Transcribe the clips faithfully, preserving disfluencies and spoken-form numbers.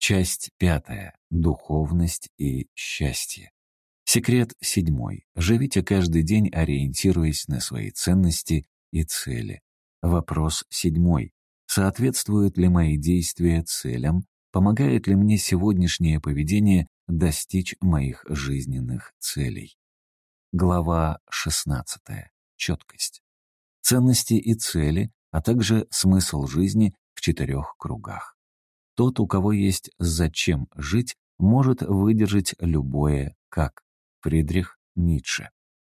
Часть пятая. Духовность и счастье. Секрет седьмой. Живите каждый день, ориентируясь на свои ценности и цели. Вопрос седьмой. Соответствуют ли мои действия целям? Помогает ли мне сегодняшнее поведение достичь моих жизненных целей? Глава шестнадцатая. Четкость. Ценности и цели, а также смысл жизни в четырех кругах. Тот, у кого есть «зачем жить», может выдержать любое «как». Фридрих Ницше.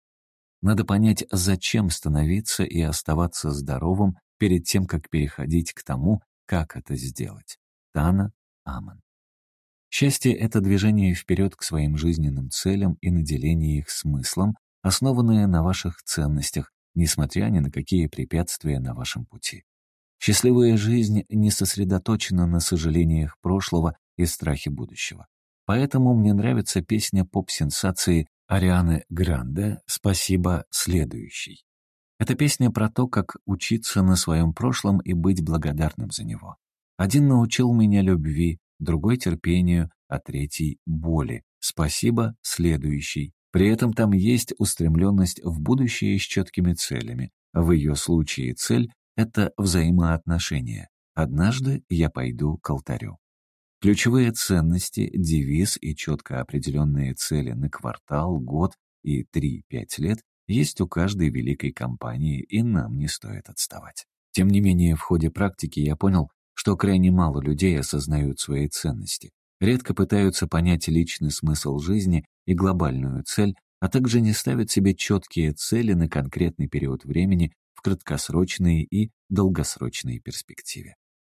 Надо понять, зачем становиться и оставаться здоровым перед тем, как переходить к тому, как это сделать. Тана Аман. Счастье — это движение вперед к своим жизненным целям и наделение их смыслом, основанное на ваших ценностях, несмотря ни на какие препятствия на вашем пути. Счастливая жизнь не сосредоточена на сожалениях прошлого и страхе будущего. Поэтому мне нравится песня поп-сенсации Арианы Гранде «Спасибо, следующий». Эта песня про то, как учиться на своем прошлом и быть благодарным за него. Один научил меня любви, другой — терпению, а третий — боли. Спасибо, следующий. При этом там есть устремленность в будущее с четкими целями. В ее случае цель — это взаимоотношения. Однажды я пойду к алтарю. Ключевые ценности, девиз и четко определенные цели на квартал, год и три-пять лет есть у каждой великой компании, и нам не стоит отставать. Тем не менее, в ходе практики я понял, что крайне мало людей осознают свои ценности, редко пытаются понять личный смысл жизни и глобальную цель, а также не ставят себе четкие цели на конкретный период времени в краткосрочной и долгосрочной перспективе.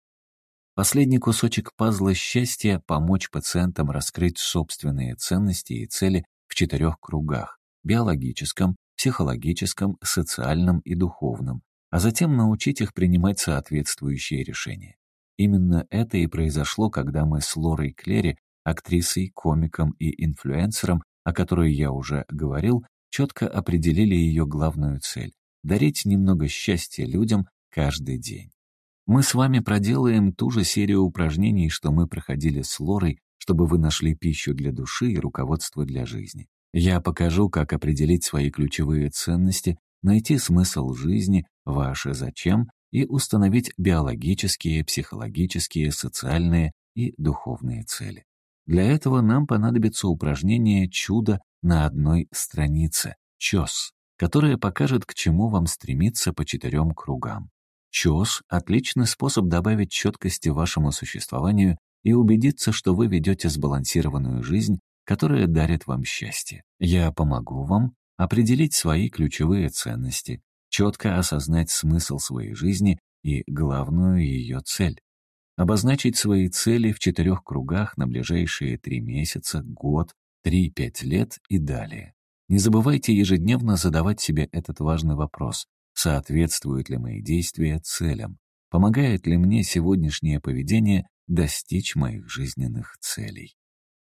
Последний кусочек пазла счастья — помочь пациентам раскрыть собственные ценности и цели в четырех кругах — биологическом, психологическом, социальном и духовном, а затем научить их принимать соответствующие решения. Именно это и произошло, когда мы с Лорой Клери, актрисой, комиком и инфлюенсером, о которой я уже говорил, четко определили ее главную цель — дарить немного счастья людям каждый день. Мы с вами проделаем ту же серию упражнений, что мы проходили с Лорой, чтобы вы нашли пищу для души и руководство для жизни. Я покажу, как определить свои ключевые ценности, найти смысл жизни, ваше «зачем» и установить биологические, психологические, социальные и духовные цели. Для этого нам понадобится упражнение «Чудо на одной странице» — ЧОС, которое покажет, к чему вам стремиться по четырем кругам. ЧОС — отличный способ добавить четкости вашему существованию и убедиться, что вы ведете сбалансированную жизнь, которая дарит вам счастье. Я помогу вам определить свои ключевые ценности, четко осознать смысл своей жизни и главную ее цель. Обозначить свои цели в четырех кругах на ближайшие три месяца, год, три-пять лет и далее. Не забывайте ежедневно задавать себе этот важный вопрос. Соответствуют ли мои действия целям? Помогает ли мне сегодняшнее поведение достичь моих жизненных целей?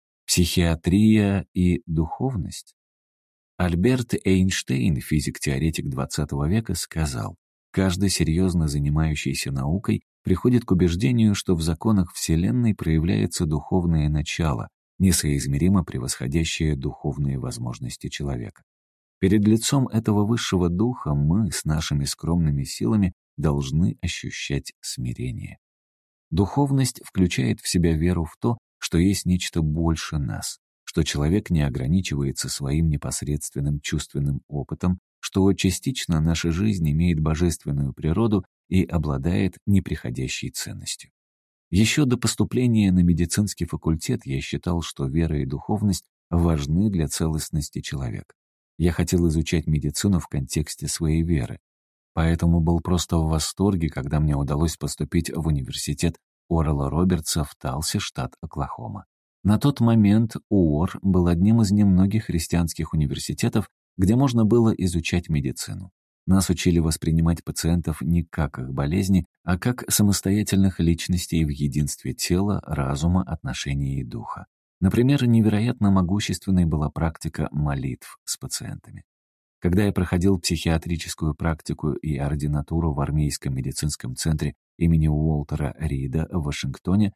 Психиатрия и духовность? Альберт Эйнштейн, физик-теоретик двадцатого века, сказал: «Каждый серьезно занимающийся наукой приходит к убеждению, что в законах Вселенной проявляется духовное начало, несоизмеримо превосходящее духовные возможности человека. Перед лицом этого высшего духа мы с нашими скромными силами должны ощущать смирение». Духовность включает в себя веру в то, что есть нечто больше нас, что человек не ограничивается своим непосредственным чувственным опытом, что частично наша жизнь имеет божественную природу и обладает неприходящей ценностью. Еще до поступления на медицинский факультет я считал, что вера и духовность важны для целостности человека. Я хотел изучать медицину в контексте своей веры, поэтому был просто в восторге, когда мне удалось поступить в университет Орала Робертса в Талсе, штат Оклахома. На тот момент УОР был одним из немногих христианских университетов, где можно было изучать медицину. Нас учили воспринимать пациентов не как их болезни, а как самостоятельных личностей в единстве тела, разума, отношений и духа. Например, невероятно могущественной была практика молитв с пациентами. Когда я проходил психиатрическую практику и ординатуру в армейском медицинском центре имени Уолтера Рида в Вашингтоне,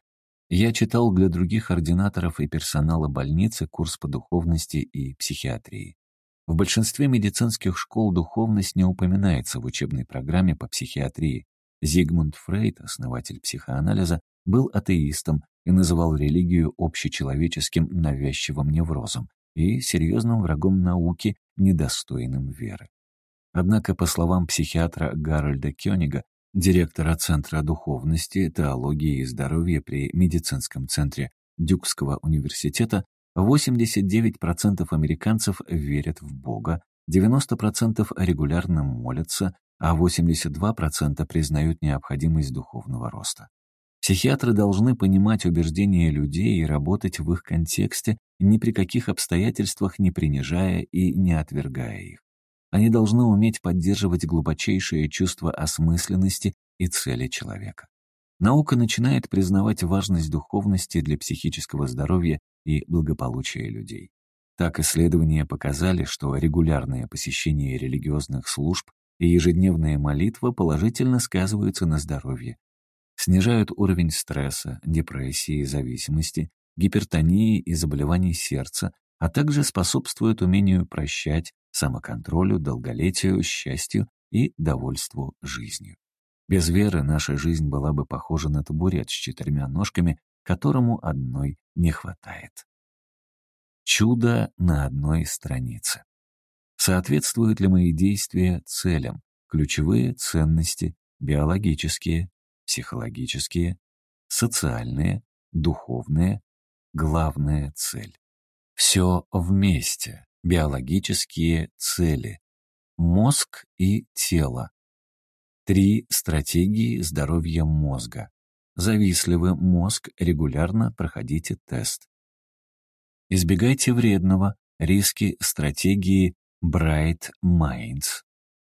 Я читал для других ординаторов и персонала больницы курс по духовности и психиатрии. В большинстве медицинских школ духовность не упоминается в учебной программе по психиатрии. Зигмунд Фрейд, основатель психоанализа, был атеистом и называл религию общечеловеческим навязчивым неврозом и серьезным врагом науки, недостойным веры. Однако, по словам психиатра Гарольда Кёнига, директора Центра духовности, теологии и здоровья при медицинском центре Дюкского университета, восемьдесят девять процентов американцев верят в Бога, девяносто процентов регулярно молятся, а восемьдесят два процента признают необходимость духовного роста. Психиатры должны понимать убеждения людей и работать в их контексте, ни при каких обстоятельствах не принижая и не отвергая их. Они должны уметь поддерживать глубочайшее чувство осмысленности и цели человека. Наука начинает признавать важность духовности для психического здоровья и благополучия людей. Так исследования показали, что регулярное посещение религиозных служб и ежедневная молитва положительно сказываются на здоровье, снижают уровень стресса, депрессии, зависимости, гипертонии и заболеваний сердца, а также способствуют умению прощать, самоконтролю, долголетию, счастью и довольству жизнью. Без веры наша жизнь была бы похожа на табурет с четырьмя ножками, которому одной не хватает. Чудо на одной странице. Соответствуют ли мои действия целям? Ключевые ценности, биологические, психологические, социальные, духовные, главная цель. Все вместе. Биологические цели. Мозг и тело. Три стратегии здоровья мозга. Завистливый мозг, регулярно проходите тест. Избегайте вредного, риски стратегии Bright Minds.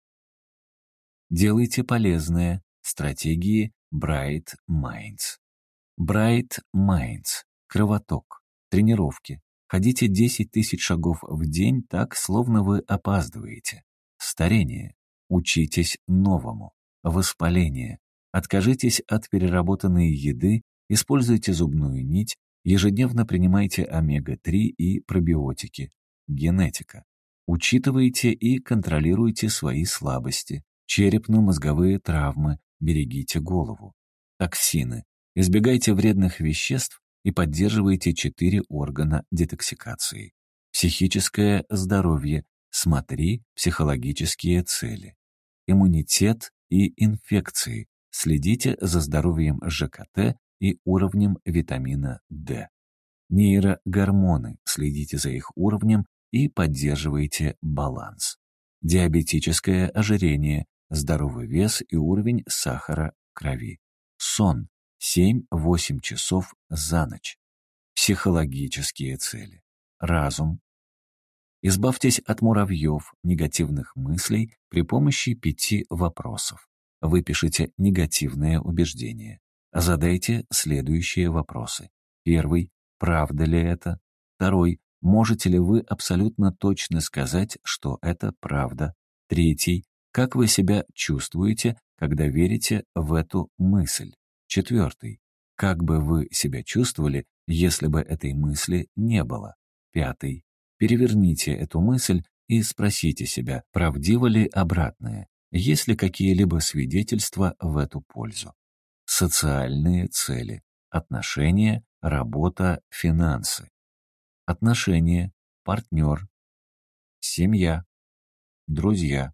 Делайте полезное, стратегии Bright Minds. Bright Minds. Кровоток. Тренировки. Ходите десять тысяч шагов в день так, словно вы опаздываете. Старение. Учитесь новому. Воспаление. Откажитесь от переработанной еды, используйте зубную нить, ежедневно принимайте омега три и пробиотики. Генетика. Учитывайте и контролируйте свои слабости. Черепно-мозговые травмы. Берегите голову. Токсины. Избегайте вредных веществ и поддерживайте четыре органа детоксикации. Психическое здоровье. Смотри психологические цели. Иммунитет и инфекции. Следите за здоровьем ЖКТ и уровнем витамина D. Нейрогормоны. Следите за их уровнем и поддерживайте баланс. Диабетическое ожирение. Здоровый вес и уровень сахара в крови. Сон. семь-восемь часов за ночь. Психологические цели. Разум. Избавьтесь от муравьев, негативных мыслей при помощи пяти вопросов. Выпишите негативные убеждения. Задайте следующие вопросы. Первый. Правда ли это? Второй. Можете ли вы абсолютно точно сказать, что это правда? Третий. Как вы себя чувствуете, когда верите в эту мысль? Четвертый. Как бы вы себя чувствовали, если бы этой мысли не было? Пятый. Переверните эту мысль и спросите себя, правдиво ли обратное, есть ли какие-либо свидетельства в эту пользу. Социальные цели. Отношения, работа, финансы. Отношения, партнер, семья, друзья.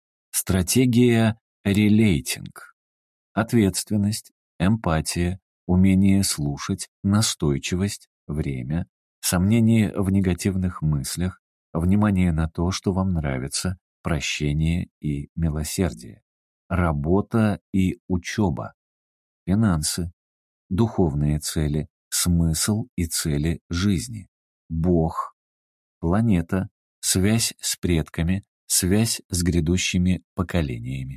Стратегия релейтинг. Ответственность, эмпатия, умение слушать, настойчивость, время, сомнение в негативных мыслях, внимание на то, что вам нравится, прощение и милосердие, работа и учеба, финансы, духовные цели, смысл и цели жизни, Бог, планета, связь с предками, связь с грядущими поколениями.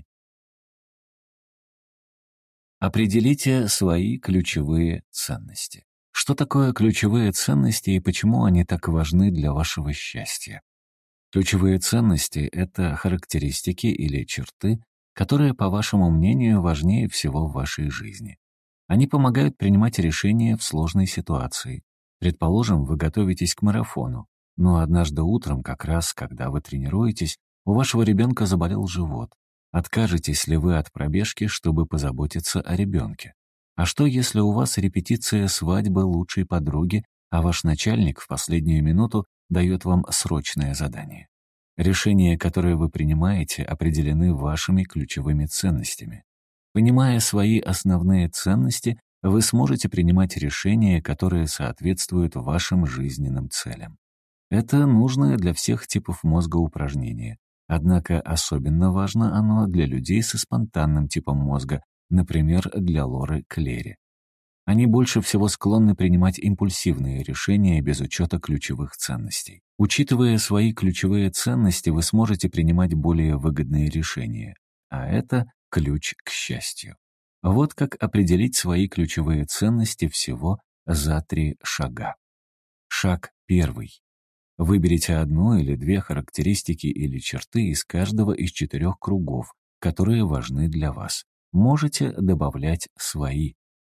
Определите свои ключевые ценности. Что такое ключевые ценности и почему они так важны для вашего счастья? Ключевые ценности — это характеристики или черты, которые, по вашему мнению, важнее всего в вашей жизни. Они помогают принимать решения в сложной ситуации. Предположим, вы готовитесь к марафону, но однажды утром, как раз когда вы тренируетесь, у вашего ребенка заболел живот. Откажетесь ли вы от пробежки, чтобы позаботиться о ребенке? А что, если у вас репетиция свадьбы лучшей подруги, а ваш начальник в последнюю минуту дает вам срочное задание? Решения, которые вы принимаете, определены вашими ключевыми ценностями. Понимая свои основные ценности, вы сможете принимать решения, которые соответствуют вашим жизненным целям. Это нужное для всех типов мозга упражнение. Однако особенно важно оно для людей со спонтанным типом мозга, например, для Лоры Клери. Они больше всего склонны принимать импульсивные решения без учета ключевых ценностей. Учитывая свои ключевые ценности, вы сможете принимать более выгодные решения, а это ключ к счастью. Вот как определить свои ключевые ценности всего за три шага. Шаг первый. Выберите одну или две характеристики или черты из каждого из четырех кругов, которые важны для вас. Можете добавлять свои.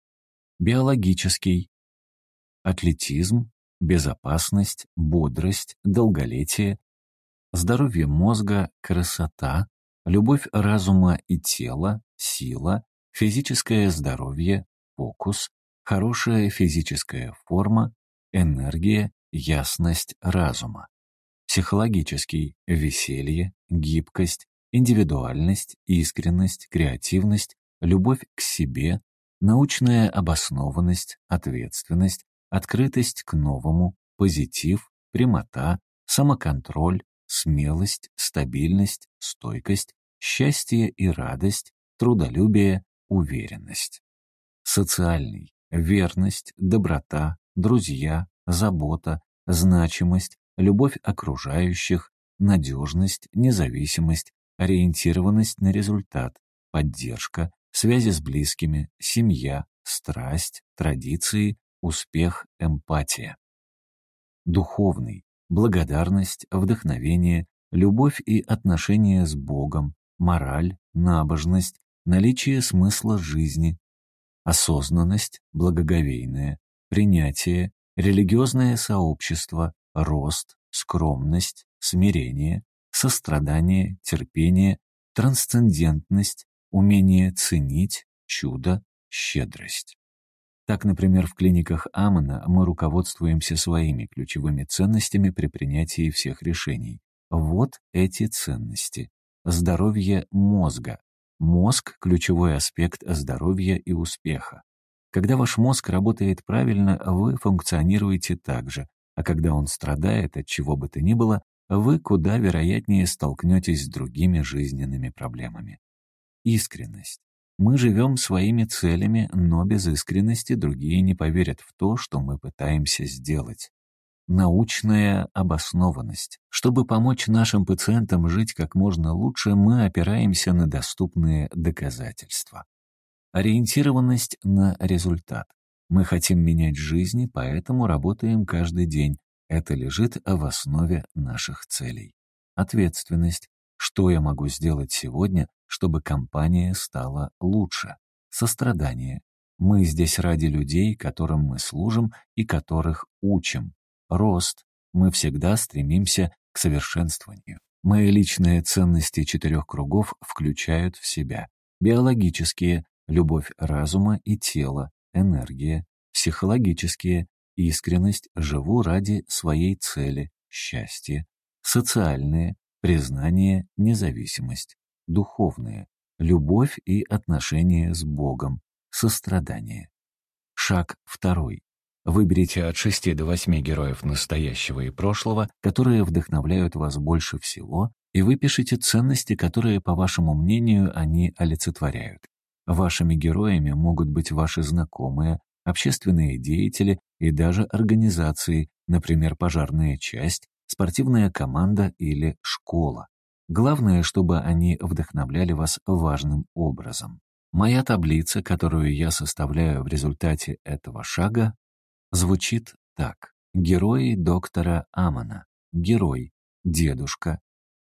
Биологический. Атлетизм, безопасность, бодрость, долголетие, здоровье мозга, красота, любовь разума и тела, сила, физическое здоровье, фокус, хорошая физическая форма, энергия, ясность разума. Психологический, веселье, гибкость, индивидуальность, искренность, креативность, любовь к себе, научная обоснованность, ответственность, открытость к новому, позитив, прямота, самоконтроль, смелость, стабильность, стойкость, счастье и радость, трудолюбие, уверенность. Социальный, верность, доброта, друзья, забота, значимость, любовь окружающих, надежность, независимость, ориентированность на результат, поддержка, связи с близкими, семья, страсть, традиции, успех, эмпатия. Духовный, благодарность, вдохновение, любовь и отношения с Богом, мораль, набожность, наличие смысла жизни, осознанность, благоговейное, принятие, религиозное сообщество, рост, скромность, смирение, сострадание, терпение, трансцендентность, умение ценить, чудо, щедрость. Так, например, в клиниках Амана мы руководствуемся своими ключевыми ценностями при принятии всех решений. Вот эти ценности. Здоровье мозга. Мозг – ключевой аспект здоровья и успеха. Когда ваш мозг работает правильно, вы функционируете так же, а когда он страдает от чего бы то ни было, вы куда вероятнее столкнетесь с другими жизненными проблемами. Искренность. Мы живем своими целями, но без искренности другие не поверят в то, что мы пытаемся сделать. Научная обоснованность. Чтобы помочь нашим пациентам жить как можно лучше, мы опираемся на доступные доказательства. Ориентированность на результат. Мы хотим менять жизни, поэтому работаем каждый день. Это лежит в основе наших целей. Ответственность. Что я могу сделать сегодня, чтобы компания стала лучше? Сострадание. Мы здесь ради людей, которым мы служим и которых учим. Рост. Мы всегда стремимся к совершенствованию. Мои личные ценности четырех кругов включают в себя биологические, любовь разума и тела, энергия, психологические, искренность, живу ради своей цели, счастье, социальные, признание, независимость, духовные, любовь и отношения с Богом, сострадание. Шаг второй. Выберите от шести до восьми героев настоящего и прошлого, которые вдохновляют вас больше всего, и выпишите ценности, которые, по вашему мнению, они олицетворяют. Вашими героями могут быть ваши знакомые, общественные деятели и даже организации, например, пожарная часть, спортивная команда или школа. Главное, чтобы они вдохновляли вас важным образом. Моя таблица, которую я составляю в результате этого шага, звучит так. Герои доктора Амана. Герой. Дедушка.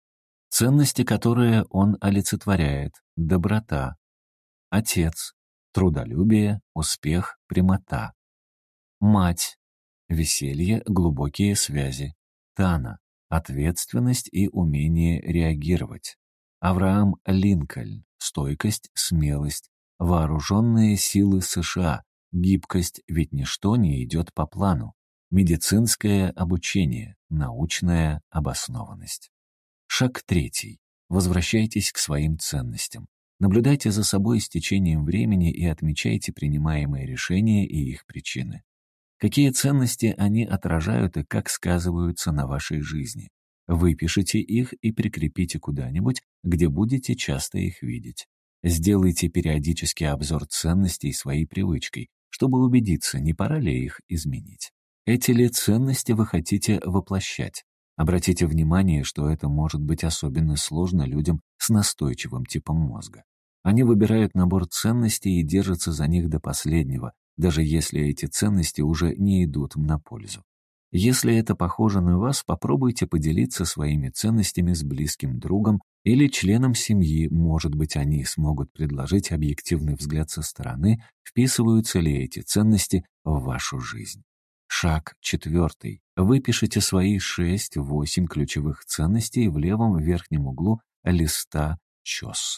Ценности, которые он олицетворяет. Доброта. Отец. трудолюбие, успех, прямота. Мать. Веселье, глубокие связи. Тана. Ответственность и умение реагировать. Авраам Линкольн. Стойкость, смелость. Вооруженные силы США. Гибкость, ведь ничто не идет по плану. Медицинское обучение. Научная обоснованность. Шаг третий. Возвращайтесь к своим ценностям. Наблюдайте за собой с течением времени и отмечайте принимаемые решения и их причины. Какие ценности они отражают и как сказываются на вашей жизни. Выпишите их и прикрепите куда-нибудь, где будете часто их видеть. Сделайте периодический обзор ценностей своей привычкой, чтобы убедиться, не пора ли их изменить. Эти ли ценности вы хотите воплощать? Обратите внимание, что это может быть особенно сложно людям с настойчивым типом мозга. Они выбирают набор ценностей и держатся за них до последнего, даже если эти ценности уже не идут им на пользу. Если это похоже на вас, попробуйте поделиться своими ценностями с близким другом или членом семьи, может быть, они смогут предложить объективный взгляд со стороны, вписываются ли эти ценности в вашу жизнь. Шаг четвертый. Выпишите свои шесть-восемь ключевых ценностей в левом верхнем углу листа ЧОС.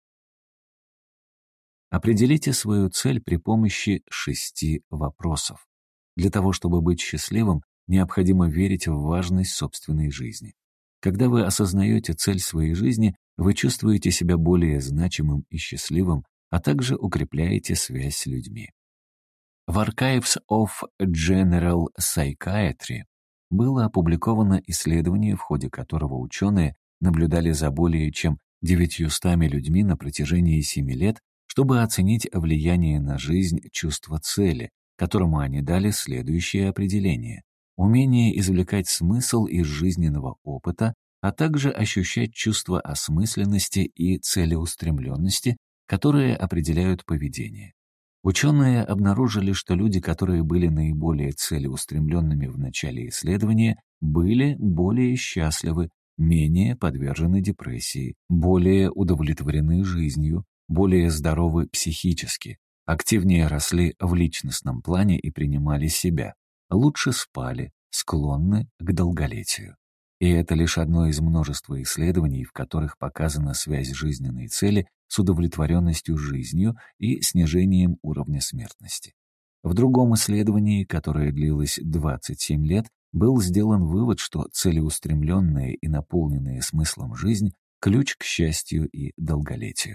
Определите свою цель при помощи шести вопросов. Для того, чтобы быть счастливым, необходимо верить в важность собственной жизни. Когда вы осознаете цель своей жизни, вы чувствуете себя более значимым и счастливым, а также укрепляете связь с людьми. В Archives of General Psychiatry было опубликовано исследование, в ходе которого ученые наблюдали за более чем девятьюстами людьми на протяжении семи лет, чтобы оценить влияние на жизнь чувства цели, которому они дали следующее определение: умение извлекать смысл из жизненного опыта, а также ощущать чувство осмысленности и целеустремленности, которые определяют поведение. Ученые обнаружили, что люди, которые были наиболее целеустремленными в начале исследования, были более счастливы, менее подвержены депрессии, более удовлетворены жизнью, более здоровы психически, активнее росли в личностном плане и принимали себя, лучше спали, склонны к долголетию. И это лишь одно из множества исследований, в которых показана связь жизненной цели с удовлетворенностью жизнью и снижением уровня смертности. В другом исследовании, которое длилось двадцать семь лет, был сделан вывод, что целеустремленная и наполненная смыслом жизнь – ключ к счастью и долголетию.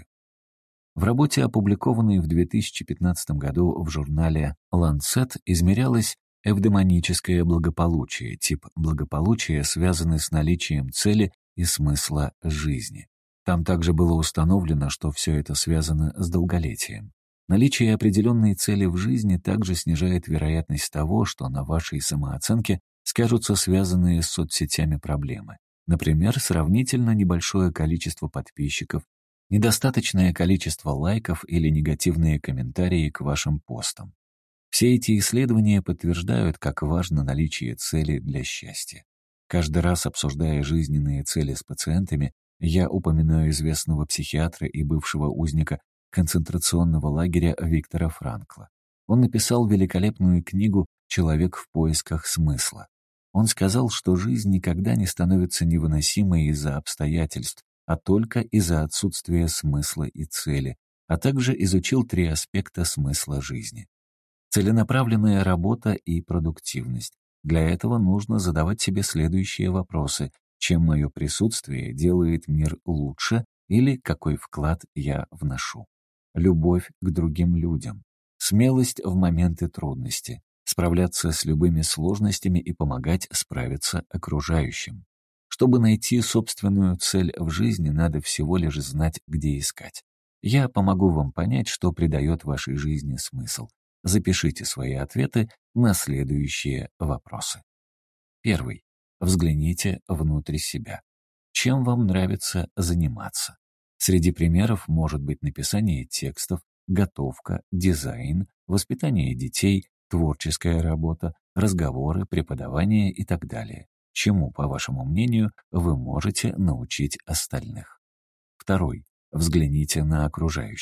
В работе, опубликованной в две тысячи пятнадцатом году в журнале Lancet, измерялось эвдемоническое благополучие, тип благополучия, связанный с наличием цели и смысла жизни. Там также было установлено, что все это связано с долголетием. Наличие определенной цели в жизни также снижает вероятность того, что на вашей самооценке скажутся связанные с соцсетями проблемы. Например, сравнительно небольшое количество подписчиков, недостаточное количество лайков или негативные комментарии к вашим постам. Все эти исследования подтверждают, как важно наличие цели для счастья. Каждый раз, обсуждая жизненные цели с пациентами, я упоминаю известного психиатра и бывшего узника концентрационного лагеря Виктора Франкла. Он написал великолепную книгу «Человек в поисках смысла». Он сказал, что жизнь никогда не становится невыносимой из-за обстоятельств, а только из-за отсутствия смысла и цели, а также изучил три аспекта смысла жизни. Целенаправленная работа и продуктивность. Для этого нужно задавать себе следующие вопросы: чем мое присутствие делает мир лучше или какой вклад я вношу? Любовь к другим людям. Смелость в моменты трудности. Справляться с любыми сложностями и помогать справиться окружающим. Чтобы найти собственную цель в жизни, надо всего лишь знать, где искать. Я помогу вам понять, что придает вашей жизни смысл. Запишите свои ответы на следующие вопросы. Первый. Взгляните внутрь себя. Чем вам нравится заниматься? Среди примеров может быть написание текстов, готовка, дизайн, воспитание детей, творческая работа, разговоры, преподавание и так далее. Чему, по вашему мнению, вы можете научить остальных? Второй. Взгляните на окружающих.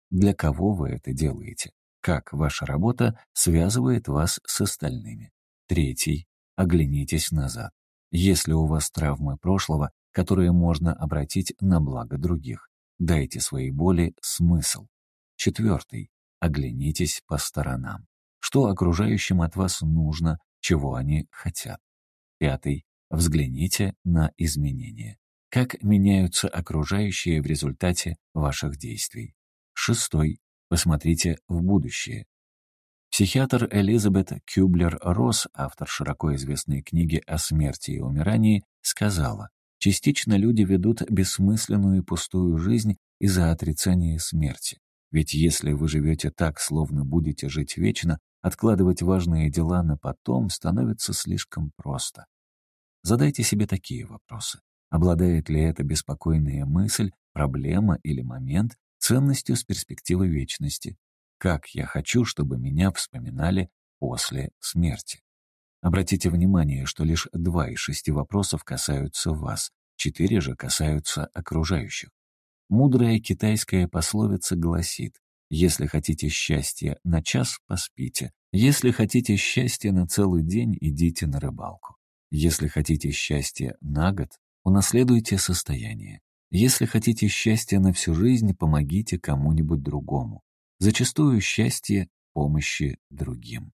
Для кого вы это делаете? Как ваша работа связывает вас с остальными? Третий. Оглянитесь назад. Есть ли у вас травмы прошлого, которые можно обратить на благо других? Дайте своей боли смысл. Четвертый. Оглянитесь по сторонам. Что окружающим от вас нужно, чего они хотят? Пятый. Взгляните на изменения. Как меняются окружающие в результате ваших действий? Шестой. Посмотрите в будущее. Психиатр Элизабет Кюблер-Росс, автор широко известной книги о смерти и умирании, сказала, частично люди ведут бессмысленную и пустую жизнь из-за отрицания смерти. Ведь если вы живете так, словно будете жить вечно, откладывать важные дела на потом становится слишком просто. Задайте себе такие вопросы. Обладает ли эта беспокойная мысль, проблема или момент ценностью с перспективы вечности? Как я хочу, чтобы меня вспоминали после смерти? Обратите внимание, что лишь два из шести вопросов касаются вас, четыре же касаются окружающих. Мудрая китайская пословица гласит: «Если хотите счастья на час, поспите. Если хотите счастья на целый день, идите на рыбалку. Если хотите счастья на год, унаследуйте состояние. Если хотите счастья на всю жизнь, помогите кому-нибудь другому. Зачастую счастье — помощи другим».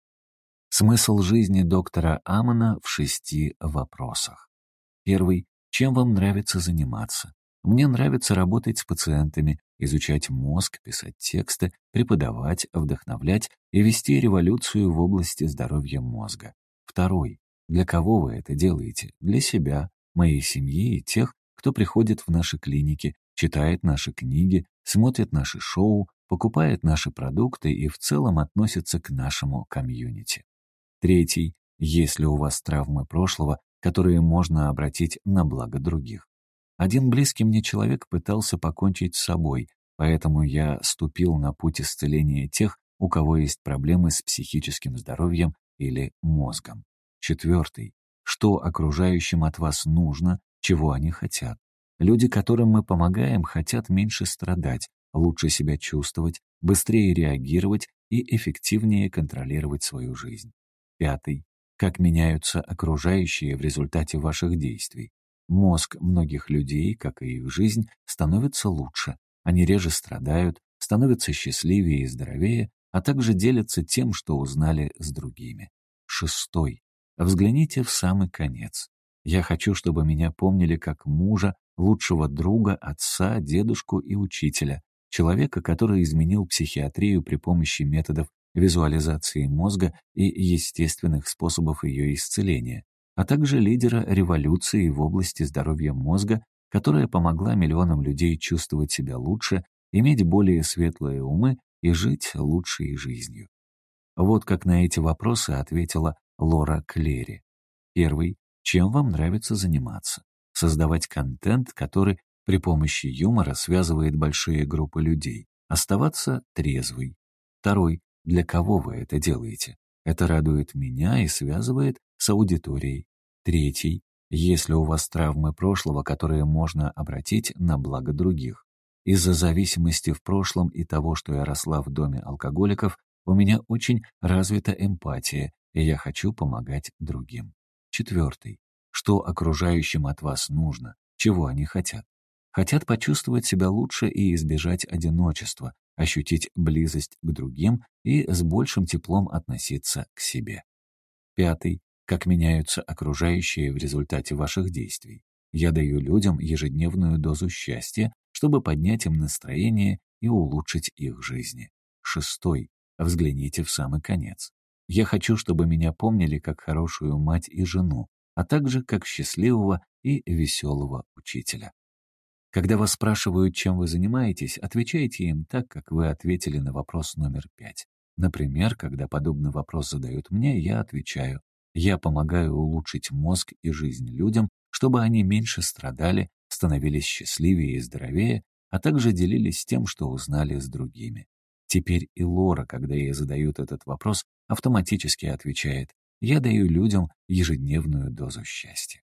Смысл жизни доктора Амона в шести вопросах. Первый. Чем вам нравится заниматься? Мне нравится работать с пациентами, изучать мозг, писать тексты, преподавать, вдохновлять и вести революцию в области здоровья мозга. Второй. Для кого вы это делаете? Для себя, моей семьи и тех, кто приходит в наши клиники, читает наши книги, смотрит наши шоу, покупает наши продукты и в целом относится к нашему комьюнити. Третий. Есть ли у вас травмы прошлого, которые можно обратить на благо других? Один близкий мне человек пытался покончить с собой, поэтому я ступил на путь исцеления тех, у кого есть проблемы с психическим здоровьем или мозгом. Четвертый. Что окружающим от вас нужно, чего они хотят? Люди, которым мы помогаем, хотят меньше страдать, лучше себя чувствовать, быстрее реагировать и эффективнее контролировать свою жизнь. Пятый. Как меняются окружающие в результате ваших действий? Мозг многих людей, как и их жизнь, становится лучше. Они реже страдают, становятся счастливее и здоровее, а также делятся тем, что узнали с другими. Шестой. Взгляните в самый конец. Я хочу, чтобы меня помнили как мужа, лучшего друга, отца, дедушку и учителя, человека, который изменил психиатрию при помощи методов визуализации мозга и естественных способов ее исцеления, а также лидера революции в области здоровья мозга, которая помогла миллионам людей чувствовать себя лучше, иметь более светлые умы и жить лучшей жизнью. Вот как на эти вопросы ответила Лора Клери. Первый. Чем вам нравится заниматься? Создавать контент, который при помощи юмора связывает большие группы людей. Оставаться трезвой. Второй. Для кого вы это делаете? Это радует меня и связывает с аудиторией. Третий. Есть ли у вас травмы прошлого, которые можно обратить на благо других? Из-за зависимости в прошлом и того, что я росла в доме алкоголиков, у меня очень развита эмпатия, и я хочу помогать другим. Четвертый. Что окружающим от вас нужно? Чего они хотят? Хотят почувствовать себя лучше и избежать одиночества, ощутить близость к другим и с большим теплом относиться к себе. Пятый. Как меняются окружающие в результате ваших действий? Я даю людям ежедневную дозу счастья, чтобы поднять им настроение и улучшить их жизни. Шестой. Взгляните в самый конец. Я хочу, чтобы меня помнили как хорошую мать и жену, а также как счастливого и веселого учителя. Когда вас спрашивают, чем вы занимаетесь, отвечайте им так, как вы ответили на вопрос номер пять. Например, когда подобный вопрос задают мне, я отвечаю: я помогаю улучшить мозг и жизнь людям, чтобы они меньше страдали, становились счастливее и здоровее, а также делились тем, что узнали с другими. Теперь и Лора, когда ей задают этот вопрос, автоматически отвечает: я даю людям ежедневную дозу счастья.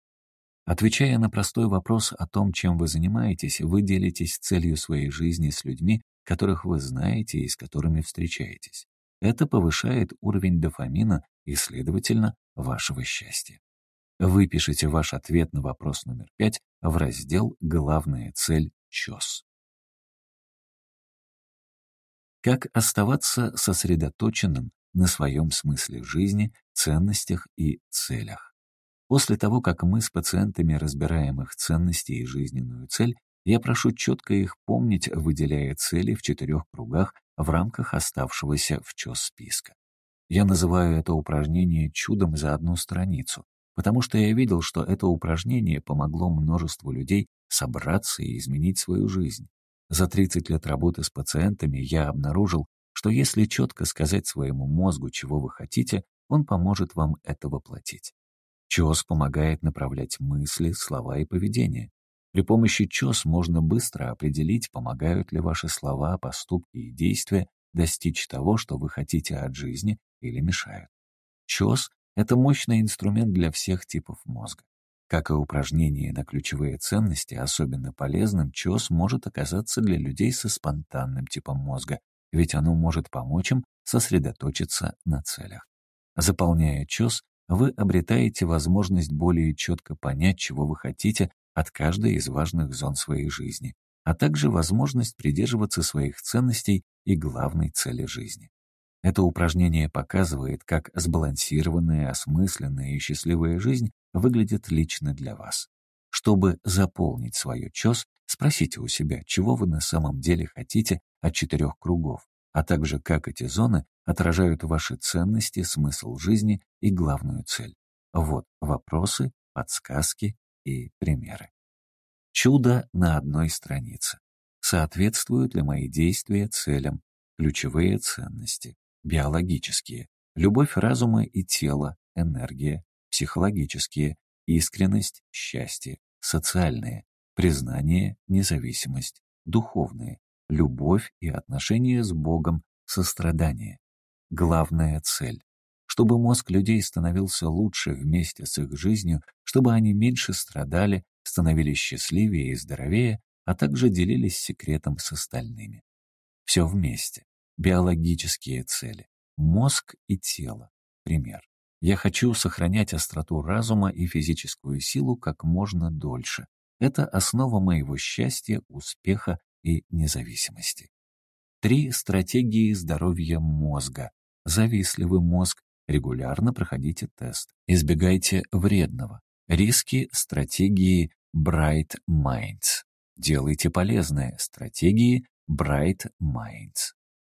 Отвечая на простой вопрос о том, чем вы занимаетесь, вы делитесь целью своей жизни с людьми, которых вы знаете и с которыми встречаетесь. Это повышает уровень дофамина и, следовательно, вашего счастья. Выпишите ваш ответ на вопрос номер пять в раздел «Главная цель ЧОС». Как оставаться сосредоточенным на своем смысле жизни, ценностях и целях? После того, как мы с пациентами разбираем их ценности и жизненную цель, я прошу четко их помнить, выделяя цели в четырех кругах в рамках оставшегося в ЧОС списка. Я называю это упражнение чудом за одну страницу, потому что я видел, что это упражнение помогло множеству людей собраться и изменить свою жизнь. За тридцать лет работы с пациентами я обнаружил, что если четко сказать своему мозгу, чего вы хотите, он поможет вам это воплотить. ЧОС помогает направлять мысли, слова и поведение. При помощи ЧОС можно быстро определить, помогают ли ваши слова, поступки и действия достичь того, что вы хотите от жизни, или мешают. ЧОС — это мощный инструмент для всех типов мозга. Как и упражнение на ключевые ценности, особенно полезным ЧОС может оказаться для людей со спонтанным типом мозга, ведь оно может помочь им сосредоточиться на целях. Заполняя ЧОС, вы обретаете возможность более четко понять, чего вы хотите от каждой из важных зон своей жизни, а также возможность придерживаться своих ценностей и главной цели жизни. Это упражнение показывает, как сбалансированная, осмысленная и счастливая жизнь выглядит лично для вас. Чтобы заполнить свое ЧОС, спросите у себя, чего вы на самом деле хотите от четырех кругов, а также как эти зоны отражают ваши ценности, смысл жизни и главную цель. Вот вопросы, подсказки и примеры. Чудо на одной странице. Соответствуют ли мои действия целям? Ключевые ценности. Биологические. Любовь разума и тела, энергия. Психологические. Искренность, счастье. Социальные. Признание, независимость. Духовные. Любовь и отношения с Богом, сострадание. Главная цель. Чтобы мозг людей становился лучше вместе с их жизнью, чтобы они меньше страдали, становились счастливее и здоровее, а также делились секретом с остальными. Все вместе. Биологические цели. Мозг и тело. Пример. Я хочу сохранять остроту разума и физическую силу как можно дольше. Это основа моего счастья, успеха и независимости. Три стратегии здоровья мозга. Завистливый мозг. Регулярно проходите тест. Избегайте вредного. Риски, стратегии Bright Minds. Делайте полезное. Стратегии Bright Minds.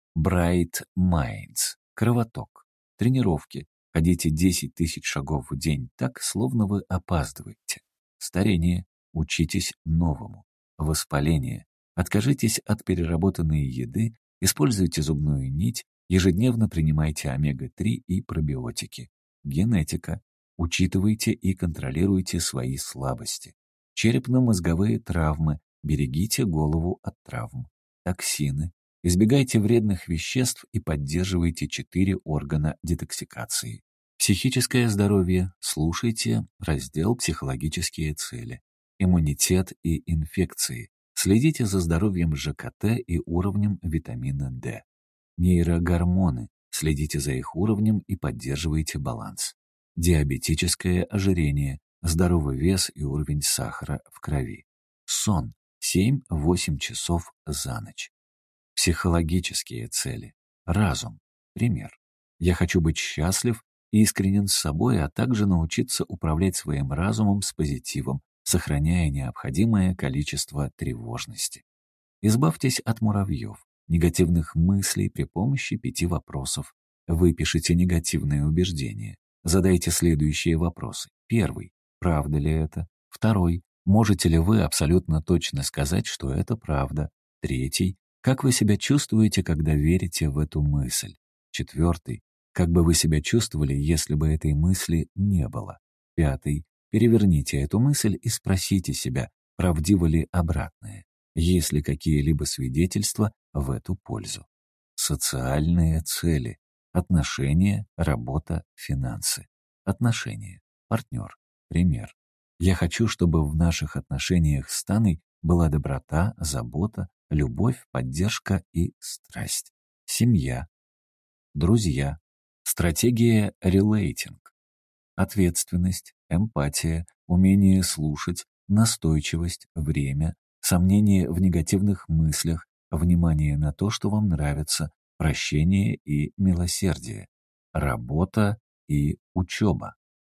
Bright Minds. Кровоток. Тренировки. Ходите десять тысяч шагов в день так, словно вы опаздываете. Старение. Учитесь новому. Воспаление. Откажитесь от переработанной еды, используйте зубную нить, ежедневно принимайте омега три и пробиотики. Генетика. Учитывайте и контролируйте свои слабости. Черепно-мозговые травмы. Берегите голову от травм. Токсины. Избегайте вредных веществ и поддерживайте четыре органа детоксикации. Психическое здоровье. Слушайте раздел «Психологические цели». Иммунитет и инфекции. Следите за здоровьем ЖКТ и уровнем витамина D. Нейрогормоны. Следите за их уровнем и поддерживайте баланс. Диабетическое ожирение. Здоровый вес и уровень сахара в крови. Сон. семь-восемь часов за ночь. Психологические цели. Разум. Пример. Я хочу быть счастлив и искренен с собой, а также научиться управлять своим разумом с позитивом, сохраняя необходимое количество тревожности. Избавьтесь от муравьев, негативных мыслей при помощи пяти вопросов. Выпишите негативные убеждения. Задайте следующие вопросы. Первый. Правда ли это? Второй. Можете ли вы абсолютно точно сказать, что это правда? Третий. Как вы себя чувствуете, когда верите в эту мысль? Четвертый. Как бы вы себя чувствовали, если бы этой мысли не было? Пятый. Переверните эту мысль и спросите себя, правдиво ли обратное. Есть ли какие-либо свидетельства в эту пользу? Социальные цели. Отношения, работа, финансы. Отношения. Партнер. Пример. Я хочу, чтобы в наших отношениях с Таной была доброта, забота, любовь, поддержка и страсть. Семья, друзья, стратегия релейтинг, ответственность, эмпатия, умение слушать, настойчивость, время, сомнение в негативных мыслях, внимание на то, что вам нравится, прощение и милосердие, работа и учеба.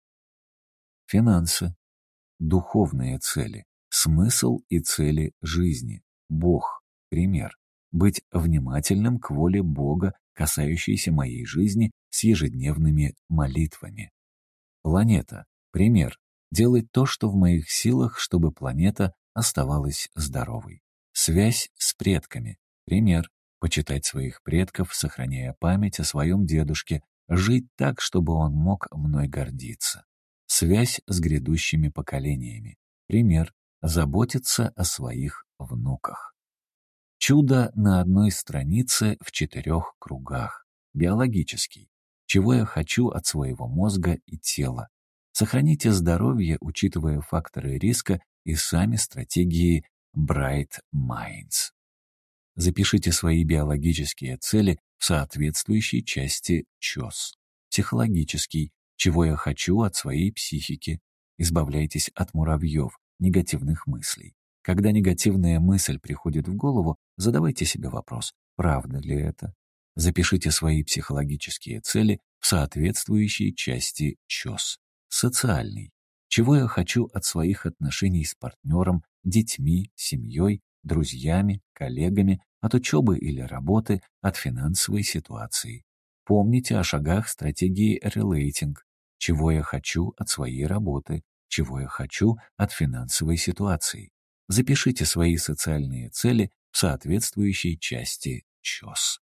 Финансы, духовные цели, смысл и цели жизни, Бог, пример, быть внимательным к воле Бога, касающейся моей жизни с ежедневными молитвами. Планета, пример, делать то, что в моих силах, чтобы планета оставалась здоровой. Связь с предками, пример, почитать своих предков, сохраняя память о своем дедушке, жить так, чтобы он мог мной гордиться. Связь с грядущими поколениями, пример, заботиться о своих внуках. Чудо на одной странице в четырех кругах. Биологический. Чего я хочу от своего мозга и тела. Сохраните здоровье, учитывая факторы риска и сами стратегии Bright Minds. Запишите свои биологические цели в соответствующей части ЧОС. Психологический. Чего я хочу от своей психики. Избавляйтесь от муравьев, негативных мыслей. Когда негативная мысль приходит в голову, задавайте себе вопрос, правда ли это? Запишите свои психологические цели в соответствующей части ЧОС. Социальный. Чего я хочу от своих отношений с партнером, детьми, семьей, друзьями, коллегами, от учебы или работы, от финансовой ситуации. Помните о шагах стратегии релейтинг. Чего я хочу от своей работы, чего я хочу от финансовой ситуации. Запишите свои социальные цели в соответствующей части ЧОС.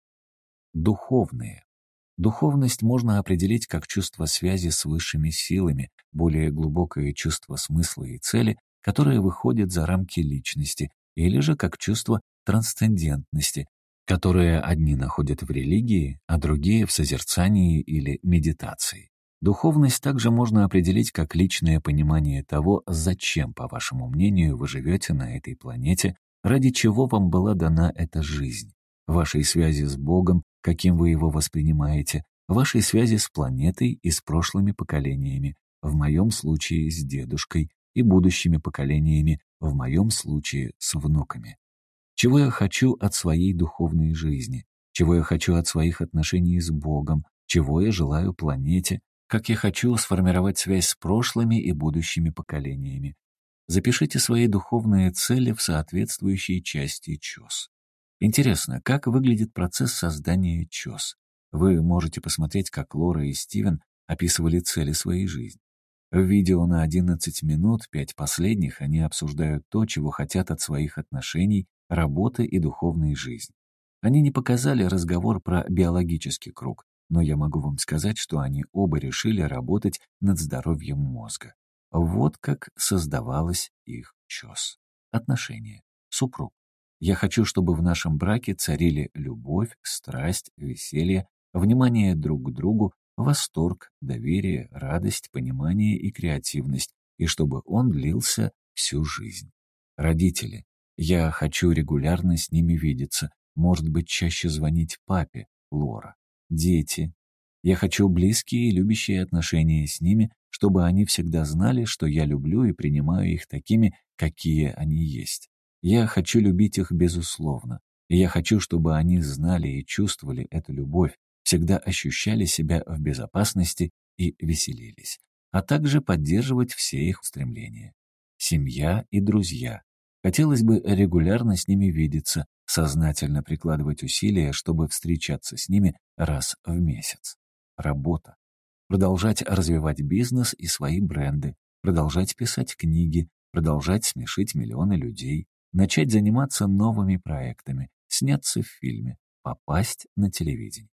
Духовные. Духовность можно определить как чувство связи с высшими силами, более глубокое чувство смысла и цели, которое выходит за рамки личности, или же как чувство трансцендентности, которое одни находят в религии, а другие в созерцании или медитации. Духовность также можно определить как личное понимание того, зачем, по вашему мнению, вы живете на этой планете, ради чего вам была дана эта жизнь, вашей связи с Богом, каким вы его воспринимаете, вашей связи с планетой и с прошлыми поколениями, в моем случае с дедушкой, и будущими поколениями, в моем случае с внуками. Чего я хочу от своей духовной жизни, чего я хочу от своих отношений с Богом, чего я желаю планете, как я хочу сформировать связь с прошлыми и будущими поколениями. Запишите свои духовные цели в соответствующей части ЧОС. Интересно, как выглядит процесс создания ЧОС? Вы можете посмотреть, как Лора и Стивен описывали цели своей жизни. В видео на одиннадцать минут, пять последних, они обсуждают то, чего хотят от своих отношений, работы и духовной жизни. Они не показали разговор про биологический круг, но я могу вам сказать, что они оба решили работать над здоровьем мозга. Вот как создавалась их ЧОС. Отношения. Супруг. Я хочу, чтобы в нашем браке царили любовь, страсть, веселье, внимание друг к другу, восторг, доверие, радость, понимание и креативность, и чтобы он длился всю жизнь. Родители. Я хочу регулярно с ними видеться, может быть, чаще звонить папе, Лора. Дети. Я хочу близкие и любящие отношения с ними, чтобы они всегда знали, что я люблю и принимаю их такими, какие они есть. Я хочу любить их безусловно, и я хочу, чтобы они знали и чувствовали эту любовь, всегда ощущали себя в безопасности и веселились, а также поддерживать все их устремления. Семья и друзья. Хотелось бы регулярно с ними видеться, сознательно прикладывать усилия, чтобы встречаться с ними раз в месяц. Работа. Продолжать развивать бизнес и свои бренды, продолжать писать книги, продолжать смешить миллионы людей, начать заниматься новыми проектами, сняться в фильме, попасть на телевидение.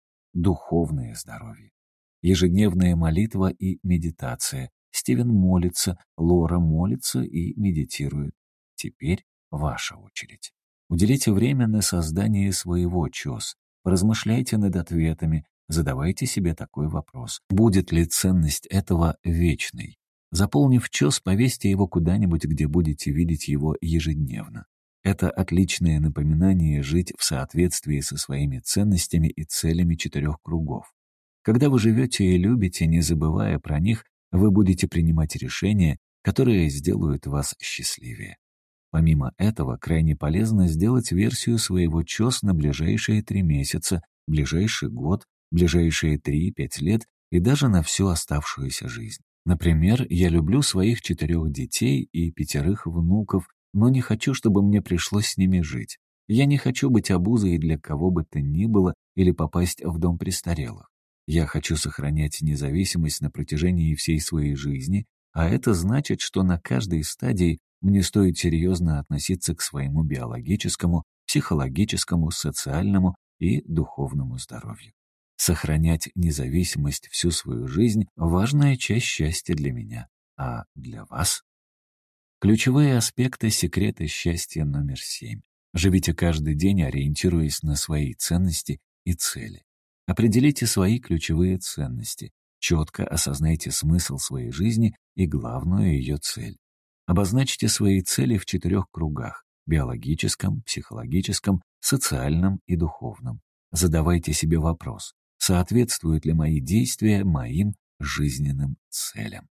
Духовное здоровье. Ежедневная молитва и медитация. Стивен молится, Лора молится и медитирует. Теперь ваша очередь. Уделите время на создание своего ЧОС. Поразмышляйте над ответами, задавайте себе такой вопрос. Будет ли ценность этого вечной? Заполнив ЧОС, повесьте его куда-нибудь, где будете видеть его ежедневно. Это отличное напоминание жить в соответствии со своими ценностями и целями четырех кругов. Когда вы живете и любите, не забывая про них, вы будете принимать решения, которые сделают вас счастливее. Помимо этого, крайне полезно сделать версию своего ЧОС на ближайшие три месяца, ближайший год, ближайшие три-пять лет и даже на всю оставшуюся жизнь. Например, я люблю своих четырех детей и пятерых внуков, но не хочу, чтобы мне пришлось с ними жить. Я не хочу быть обузой для кого бы то ни было или попасть в дом престарелых. Я хочу сохранять независимость на протяжении всей своей жизни, а это значит, что на каждой стадии мне стоит серьезно относиться к своему биологическому, психологическому, социальному и духовному здоровью. Сохранять независимость всю свою жизнь – важная часть счастья для меня. А для вас? Ключевые аспекты секрета счастья номер семь. Живите каждый день, ориентируясь на свои ценности и цели. Определите свои ключевые ценности. Четко осознайте смысл своей жизни и главную ее цель. Обозначьте свои цели в четырех кругах – биологическом, психологическом, социальном и духовном. Задавайте себе вопрос: соответствуют ли мои действия моим жизненным целям?